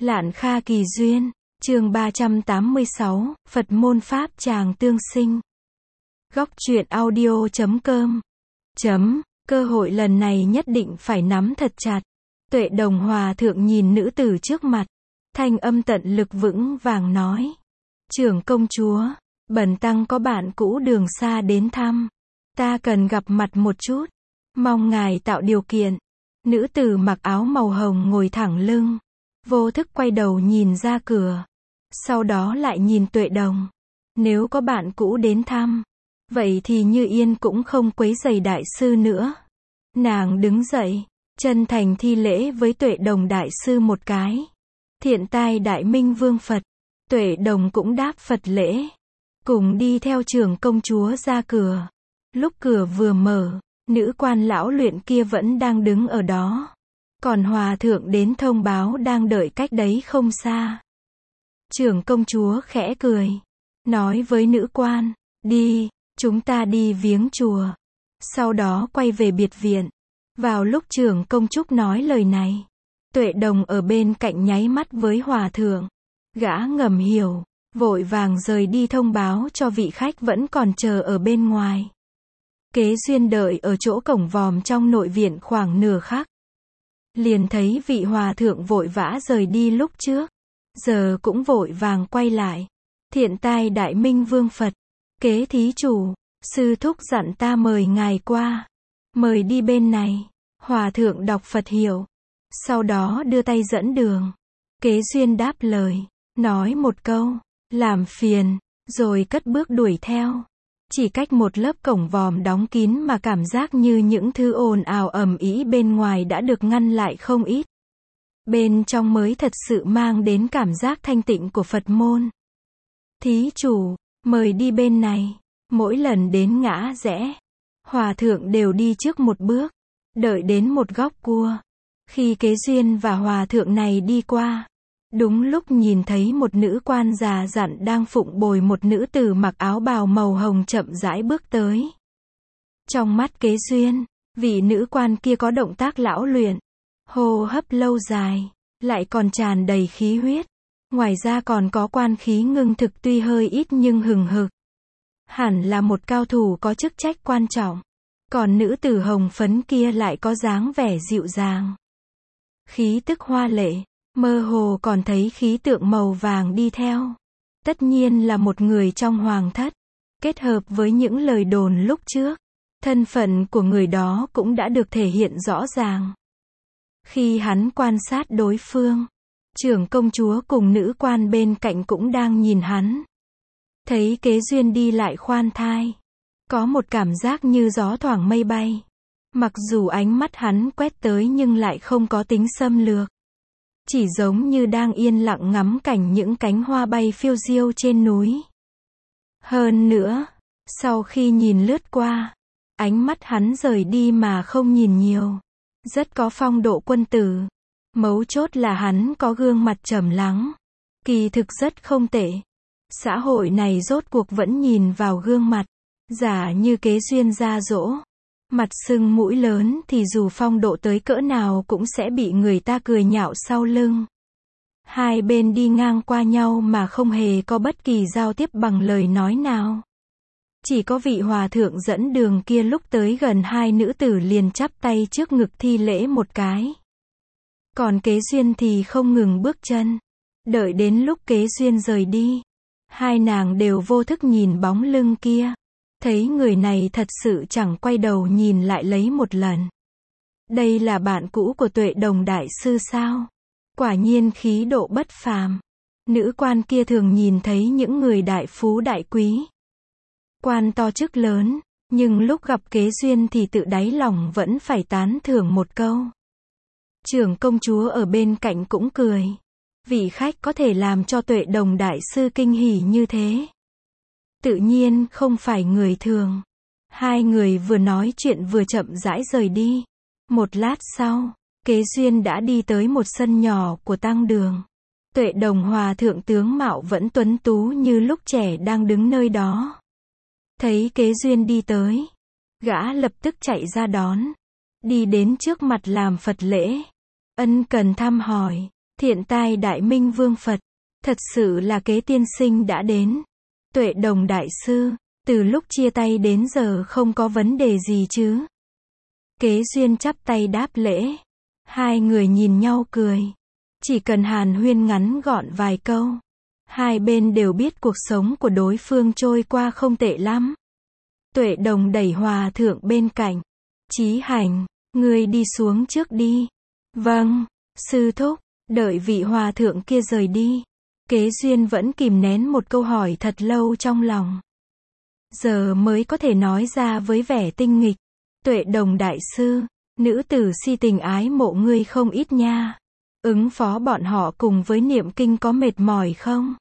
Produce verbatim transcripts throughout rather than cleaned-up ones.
Lạn Kha Kỳ Duyên, chương ba trăm tám mươi sáu, Phật môn Pháp tràng tương sinh. Góc truyện audio chấm com. Chấm, cơ hội lần này nhất định phải nắm thật chặt. Tuệ Đồng Hòa Thượng nhìn nữ tử trước mặt, thanh âm tận lực vững vàng nói. Trưởng công chúa, bần tăng có bạn cũ đường xa đến thăm. Ta cần gặp mặt một chút. Mong ngài tạo điều kiện. Nữ tử mặc áo màu hồng ngồi thẳng lưng. Vô thức quay đầu nhìn ra cửa. Sau đó lại nhìn Tuệ Đồng. Nếu có bạn cũ đến thăm, vậy thì Như Yên cũng không quấy rầy đại sư nữa. Nàng đứng dậy, chân thành thi lễ với Tuệ Đồng đại sư một cái. Thiện tai đại minh vương Phật. Tuệ Đồng cũng đáp Phật lễ. Cùng đi theo trưởng công chúa ra cửa. Lúc cửa vừa mở, nữ quan lão luyện kia vẫn đang đứng ở đó. Còn hòa thượng đến thông báo đang đợi cách đấy không xa. Trưởng công chúa khẽ cười, nói với nữ quan, đi, chúng ta đi viếng chùa. Sau đó quay về biệt viện. Vào lúc trưởng công trúc nói lời này, Tuệ Đồng ở bên cạnh nháy mắt với hòa thượng. Gã ngầm hiểu, vội vàng rời đi thông báo cho vị khách vẫn còn chờ ở bên ngoài. Kế Duyên đợi ở chỗ cổng vòm trong nội viện khoảng nửa khắc. Liền thấy vị hòa thượng vội vã rời đi lúc trước. Giờ cũng vội vàng quay lại. Thiện tai đại minh vương Phật. Kế thí chủ, sư thúc dặn ta mời ngài qua. Mời đi bên này. Hòa thượng đọc Phật hiệu. Sau đó đưa tay dẫn đường. Kế Duyên đáp lời. Nói một câu, làm phiền, rồi cất bước đuổi theo. Chỉ cách một lớp cổng vòm đóng kín mà cảm giác như những thứ ồn ào ầm ĩ bên ngoài đã được ngăn lại không ít. Bên trong mới thật sự mang đến cảm giác thanh tịnh của Phật môn. Thí chủ, mời đi bên này. Mỗi lần đến ngã rẽ, hòa thượng đều đi trước một bước, đợi đến một góc cua. Khi Kế Duyên và hòa thượng này đi qua, đúng lúc nhìn thấy một nữ quan già dặn đang phụng bồi một nữ tử mặc áo bào màu hồng chậm rãi bước tới. Trong mắt Kế Duyên, vị nữ quan kia có động tác lão luyện, hô hấp lâu dài, lại còn tràn đầy khí huyết. Ngoài ra còn có quan khí ngưng thực tuy hơi ít nhưng hừng hực. Hẳn là một cao thủ có chức trách quan trọng. Còn nữ tử hồng phấn kia lại có dáng vẻ dịu dàng. Khí tức hoa lệ. Mơ hồ còn thấy khí tượng màu vàng đi theo. Tất nhiên là một người trong hoàng thất. Kết hợp với những lời đồn lúc trước, thân phận của người đó cũng đã được thể hiện rõ ràng. Khi hắn quan sát đối phương, trưởng công chúa cùng nữ quan bên cạnh cũng đang nhìn hắn. Thấy Kế Duyên đi lại khoan thai, có một cảm giác như gió thoảng mây bay. Mặc dù ánh mắt hắn quét tới nhưng lại không có tính xâm lược. Chỉ giống như đang yên lặng ngắm cảnh những cánh hoa bay phiêu diêu trên núi. Hơn nữa, sau khi nhìn lướt qua, ánh mắt hắn rời đi mà không nhìn nhiều. Rất có phong độ quân tử. Mấu chốt là hắn có gương mặt trầm lắng. Kỳ thực rất không tệ. Xã hội này rốt cuộc vẫn nhìn vào gương mặt. Giả như Kế Duyên ra dỗ. Mặt sưng mũi lớn thì dù phong độ tới cỡ nào cũng sẽ bị người ta cười nhạo sau lưng. Hai bên đi ngang qua nhau mà không hề có bất kỳ giao tiếp bằng lời nói nào. Chỉ có vị hòa thượng dẫn đường kia lúc tới gần hai nữ tử liền chắp tay trước ngực thi lễ một cái. Còn Kế Duyên thì không ngừng bước chân. Đợi đến lúc Kế Duyên rời đi, hai nàng đều vô thức nhìn bóng lưng kia. Thấy người này thật sự chẳng quay đầu nhìn lại lấy một lần. Đây là bạn cũ của Tuệ Đồng đại sư sao? Quả nhiên khí độ bất phàm. Nữ quan kia thường nhìn thấy những người đại phú đại quý, quan to chức lớn, nhưng lúc gặp Kế Duyên thì tự đáy lòng vẫn phải tán thưởng một câu. Trưởng công chúa ở bên cạnh cũng cười. Vị khách có thể làm cho Tuệ Đồng đại sư kinh hỉ như thế, tự nhiên không phải người thường. Hai người vừa nói chuyện vừa chậm rãi rời đi. Một lát sau, Kế Duyên đã đi tới một sân nhỏ của tăng đường. Tuệ Đồng hòa thượng tướng mạo vẫn tuấn tú như lúc trẻ đang đứng nơi đó. Thấy Kế Duyên đi tới, gã lập tức chạy ra đón. Đi đến trước mặt làm Phật lễ. Ân cần thăm hỏi. Thiện tai đại minh vương Phật, thật sự là kế tiên sinh đã đến. Tuệ Đồng đại sư, từ lúc chia tay đến giờ không có vấn đề gì chứ? Kế Duyên chắp tay đáp lễ. Hai người nhìn nhau cười. Chỉ cần hàn huyên ngắn gọn vài câu, hai bên đều biết cuộc sống của đối phương trôi qua không tệ lắm. Tuệ Đồng đẩy hòa thượng bên cạnh. Chí Hành, ngươi đi xuống trước đi. Vâng, sư thúc. Đợi vị hòa thượng kia rời đi, Kế Duyên vẫn kìm nén một câu hỏi thật lâu trong lòng. Giờ mới có thể nói ra với vẻ tinh nghịch. Tuệ Đồng đại sư, nữ tử si tình ái mộ ngươi không ít nha. Ứng phó bọn họ cùng với niệm kinh có mệt mỏi không?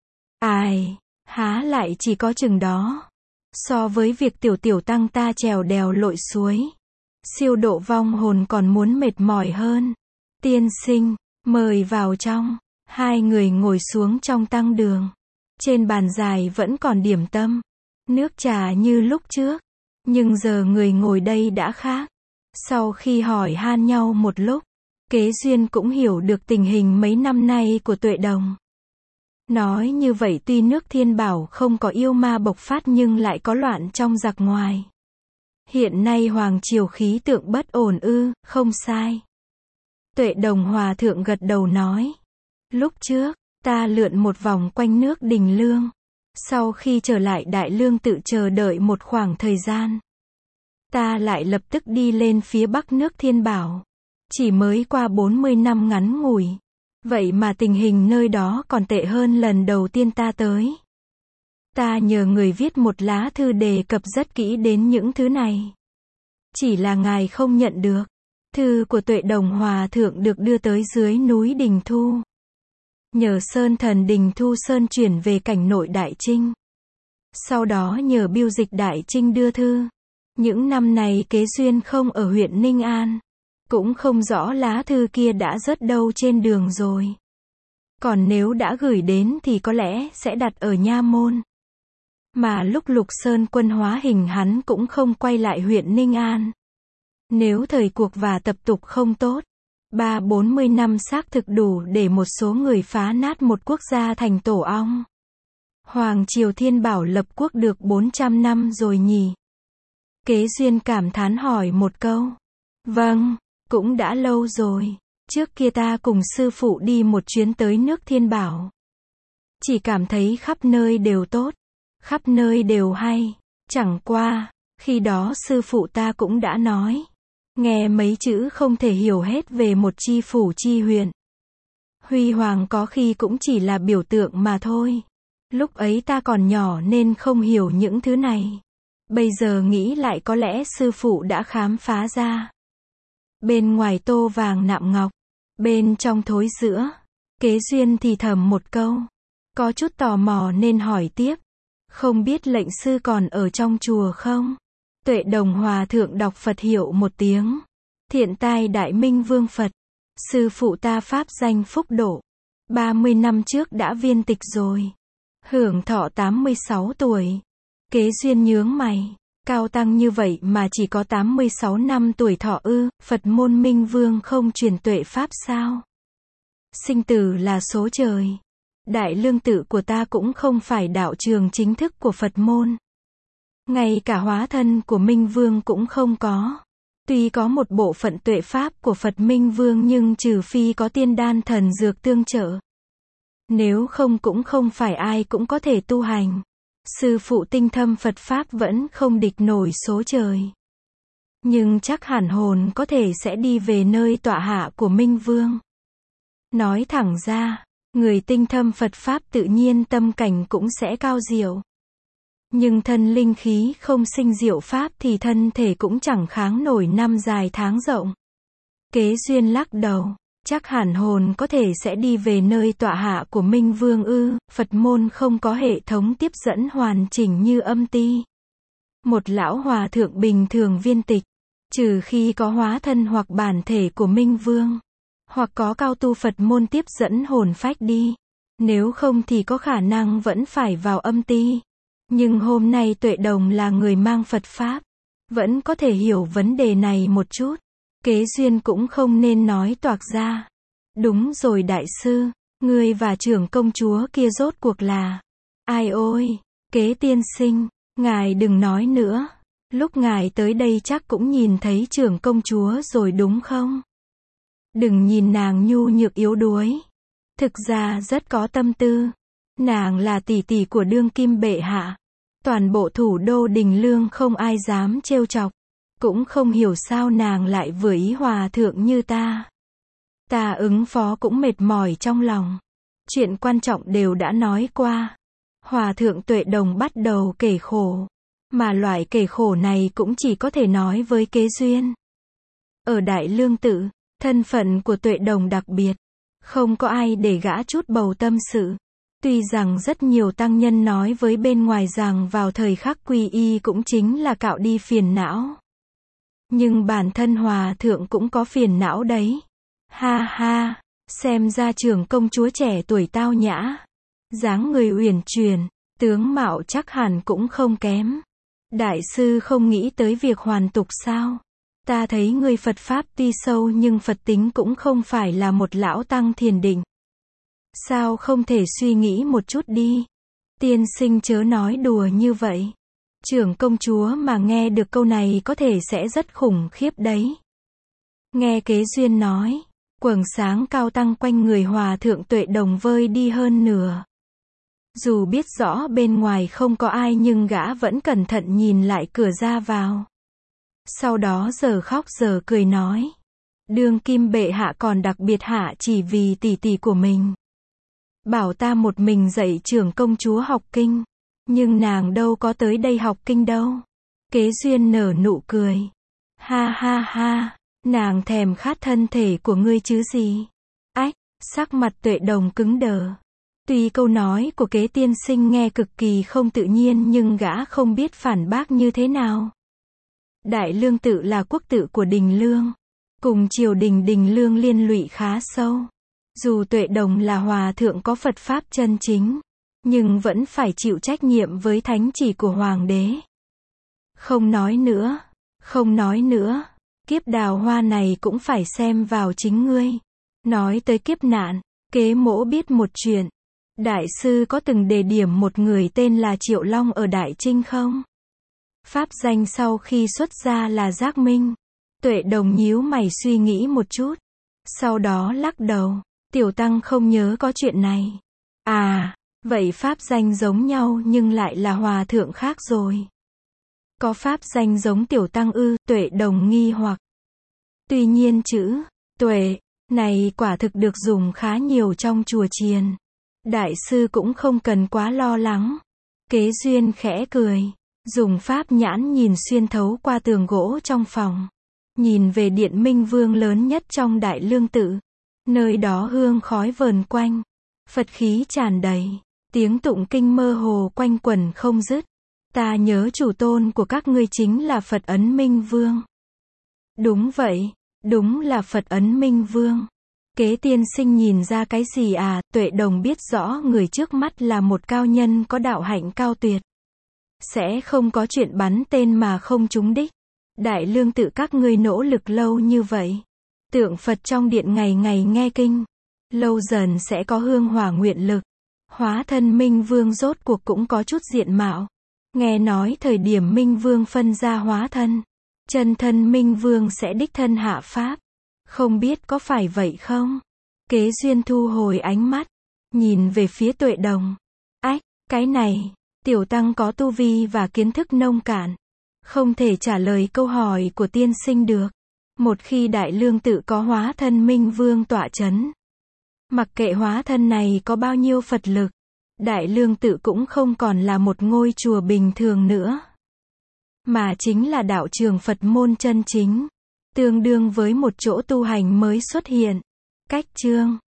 Ai, há lại chỉ có chừng đó. So với việc tiểu tiểu tăng ta trèo đèo lội suối, siêu độ vong hồn còn muốn mệt mỏi hơn. Tiên sinh, mời vào trong. Hai người ngồi xuống trong tăng đường. Trên bàn dài vẫn còn điểm tâm, nước trà như lúc trước. Nhưng giờ người ngồi đây đã khác. Sau khi hỏi han nhau một lúc, Kế Duyên cũng hiểu được tình hình mấy năm nay của Tuệ Đồng. Nói như vậy tuy nước Thiên Bảo không có yêu ma bộc phát nhưng lại có loạn trong giặc ngoài. Hiện nay hoàng triều khí tượng bất ổn ư, không sai. Tuệ Đồng hòa thượng gật đầu nói. Lúc trước, ta lượn một vòng quanh nước Đình Lương. Sau khi trở lại Đại Lương tự chờ đợi một khoảng thời gian, ta lại lập tức đi lên phía bắc nước Thiên Bảo. Chỉ mới qua bốn mươi năm ngắn ngủi. Vậy mà tình hình nơi đó còn tệ hơn lần đầu tiên ta tới. Ta nhờ người viết một lá thư đề cập rất kỹ đến những thứ này. Chỉ là ngài không nhận được. Thư của Tuệ Đồng hòa thượng được đưa tới dưới núi Đình Thu. Nhờ Sơn Thần Đình Thu Sơn chuyển về cảnh nội Đại Trinh. Sau đó nhờ biêu dịch Đại Trinh đưa thư. Những năm này Kế Duyên không ở huyện Ninh An. Cũng không rõ lá thư kia đã rớt đâu trên đường rồi. Còn nếu đã gửi đến thì có lẽ sẽ đặt ở Nha Môn. Mà lúc Lục Sơn quân hóa hình hắn cũng không quay lại huyện Ninh An. Nếu thời cuộc và tập tục không tốt, ba bốn mươi năm xác thực đủ để một số người phá nát một quốc gia thành tổ ong. Hoàng triều Thiên Bảo lập quốc được bốn trăm năm rồi nhỉ? Kế Duyên cảm thán hỏi một câu. Vâng, cũng đã lâu rồi. Trước kia ta cùng sư phụ đi một chuyến tới nước Thiên Bảo. Chỉ cảm thấy khắp nơi đều tốt, khắp nơi đều hay. Chẳng qua, khi đó sư phụ ta cũng đã nói. Nghe mấy chữ không thể hiểu hết về một chi phủ chi huyện. Huy hoàng có khi cũng chỉ là biểu tượng mà thôi. Lúc ấy ta còn nhỏ nên không hiểu những thứ này. Bây giờ nghĩ lại có lẽ sư phụ đã khám phá ra. Bên ngoài tô vàng nạm ngọc, bên trong thối sữa. Kế Duyên thì thầm một câu. Có chút tò mò nên hỏi tiếp. Không biết lệnh sư còn ở trong chùa không? Tuệ Đồng hòa thượng đọc Phật hiệu một tiếng. Thiện tai đại minh vương Phật. Sư phụ ta pháp danh Phúc Độ. ba mươi năm trước đã viên tịch rồi. Hưởng thọ tám mươi sáu tuổi. Kế Duyên nhướng mày. Cao tăng như vậy mà chỉ có tám mươi sáu năm tuổi thọ ư? Phật môn minh vương không truyền tuệ pháp sao? Sinh tử là số trời. Đại Lương tự của ta cũng không phải đạo trường chính thức của Phật môn. Ngay cả hóa thân của Minh Vương cũng không có. Tuy có một bộ phận tuệ pháp của Phật Minh Vương nhưng trừ phi có tiên đan thần dược tương trợ. Nếu không cũng không phải ai cũng có thể tu hành. Sư phụ tinh thâm Phật Pháp vẫn không địch nổi số trời. Nhưng chắc hẳn hồn có thể sẽ đi về nơi tọa hạ của Minh Vương. Nói thẳng ra, người tinh thâm Phật Pháp tự nhiên tâm cảnh cũng sẽ cao diệu. Nhưng thân linh khí không sinh diệu Pháp thì thân thể cũng chẳng kháng nổi năm dài tháng rộng. Kế Duyên lắc đầu, chắc hẳn hồn có thể sẽ đi về nơi tọa hạ của Minh Vương ư? Phật môn không có hệ thống tiếp dẫn hoàn chỉnh như âm ti. Một lão hòa thượng bình thường viên tịch, trừ khi có hóa thân hoặc bản thể của Minh Vương, hoặc có cao tu Phật môn tiếp dẫn hồn phách đi. Nếu không thì có khả năng vẫn phải vào âm ti. Nhưng hôm nay Tuệ Đồng là người mang Phật Pháp, vẫn có thể hiểu vấn đề này một chút. Kế Duyên cũng không nên nói toạc ra. Đúng rồi đại sư, ngươi và trưởng công chúa kia rốt cuộc là... Ai ôi, Kế tiên sinh, ngài đừng nói nữa. Lúc ngài tới đây chắc cũng nhìn thấy trưởng công chúa rồi đúng không? Đừng nhìn nàng nhu nhược yếu đuối. Thực ra rất có tâm tư. Nàng là tỷ tỷ của đương kim bệ hạ. Toàn bộ thủ đô Đình Lương không ai dám trêu chọc. Cũng không hiểu sao nàng lại vừa ý hòa thượng như ta. Ta ứng phó cũng mệt mỏi trong lòng. Chuyện quan trọng đều đã nói qua. Hòa thượng Tuệ Đồng bắt đầu kể khổ. Mà loại kể khổ này cũng chỉ có thể nói với Kế Duyên. Ở Đại Lương Tự, thân phận của Tuệ Đồng đặc biệt. Không có ai để gã chút bầu tâm sự. Tuy rằng rất nhiều tăng nhân nói với bên ngoài rằng vào thời khắc quy y cũng chính là cạo đi phiền não. Nhưng bản thân hòa thượng cũng có phiền não đấy. Ha ha, xem ra trưởng công chúa trẻ tuổi tao nhã. Dáng người uyển chuyển, tướng mạo chắc hẳn cũng không kém. Đại sư không nghĩ tới việc hoàn tục sao? Ta thấy người Phật Pháp tuy sâu nhưng Phật tính cũng không phải là một lão tăng thiền định. Sao không thể suy nghĩ một chút đi? Tiên sinh chớ nói đùa như vậy. Trưởng công chúa mà nghe được câu này có thể sẽ rất khủng khiếp đấy. Nghe Kế Duyên nói, quầng sáng cao tăng quanh người hòa thượng Tuệ Đồng vơi đi hơn nửa. Dù biết rõ bên ngoài không có ai nhưng gã vẫn cẩn thận nhìn lại cửa ra vào. Sau đó giờ khóc giờ cười nói. Đương kim bệ hạ còn đặc biệt hạ chỉ vì tỷ tỷ của mình. Bảo ta một mình dạy trưởng công chúa học kinh. Nhưng nàng đâu có tới đây học kinh đâu. Kế Duyên nở nụ cười. Ha ha ha, nàng thèm khát thân thể của ngươi chứ gì. Ách, sắc mặt Tuệ Đồng cứng đờ. Tuy câu nói của Kế tiên sinh nghe cực kỳ không tự nhiên nhưng gã không biết phản bác như thế nào. Đại Lương Tự là quốc tự của Đình Lương. Cùng triều đình Đình Lương liên lụy khá sâu. Dù Tuệ Đồng là hòa thượng có Phật Pháp chân chính, nhưng vẫn phải chịu trách nhiệm với thánh chỉ của hoàng đế. Không nói nữa, không nói nữa, kiếp đào hoa này cũng phải xem vào chính ngươi. Nói tới kiếp nạn, Kế Mỗ biết một chuyện. Đại sư có từng đề điểm một người tên là Triệu Long ở Đại Trinh không? Pháp danh sau khi xuất gia là Giác Minh. Tuệ Đồng nhíu mày suy nghĩ một chút. Sau đó lắc đầu. Tiểu tăng không nhớ có chuyện này. À, vậy pháp danh giống nhau nhưng lại là hòa thượng khác rồi. Có pháp danh giống tiểu tăng ư? Tuệ Đồng nghi hoặc. Tuy nhiên chữ Tuệ này quả thực được dùng khá nhiều trong chùa chiền. Đại sư cũng không cần quá lo lắng. Kế Duyên khẽ cười. Dùng pháp nhãn nhìn xuyên thấu qua tường gỗ trong phòng. Nhìn về điện Minh Vương lớn nhất trong Đại Lương Tự. Nơi đó hương khói vờn quanh. Phật khí tràn đầy. Tiếng tụng kinh mơ hồ quanh quẩn không dứt. Ta nhớ chủ tôn của các ngươi chính là Phật Ấn Minh Vương. Đúng vậy. Đúng là Phật Ấn Minh Vương. Kế tiên sinh nhìn ra cái gì à? Tuệ Đồng biết rõ người trước mắt là một cao nhân có đạo hạnh cao tuyệt. Sẽ không có chuyện bắn tên mà không trúng đích. Đại Lương Tự các ngươi nỗ lực lâu như vậy. Tượng Phật trong điện ngày ngày nghe kinh. Lâu dần sẽ có hương hỏa nguyện lực. Hóa thân Minh Vương rốt cuộc cũng có chút diện mạo. Nghe nói thời điểm Minh Vương phân ra hóa thân. Chân thân Minh Vương sẽ đích thân hạ pháp. Không biết có phải vậy không? Kế Duyên thu hồi ánh mắt. Nhìn về phía Tuệ Đồng. Ách, cái này. Tiểu tăng có tu vi và kiến thức nông cạn. Không thể trả lời câu hỏi của tiên sinh được. Một khi Đại Lương Tự có hóa thân Minh Vương tọa chấn. Mặc kệ hóa thân này có bao nhiêu Phật lực. Đại Lương Tự cũng không còn là một ngôi chùa bình thường nữa. Mà chính là đạo trường Phật môn chân chính. Tương đương với một chỗ tu hành mới xuất hiện. Cách chương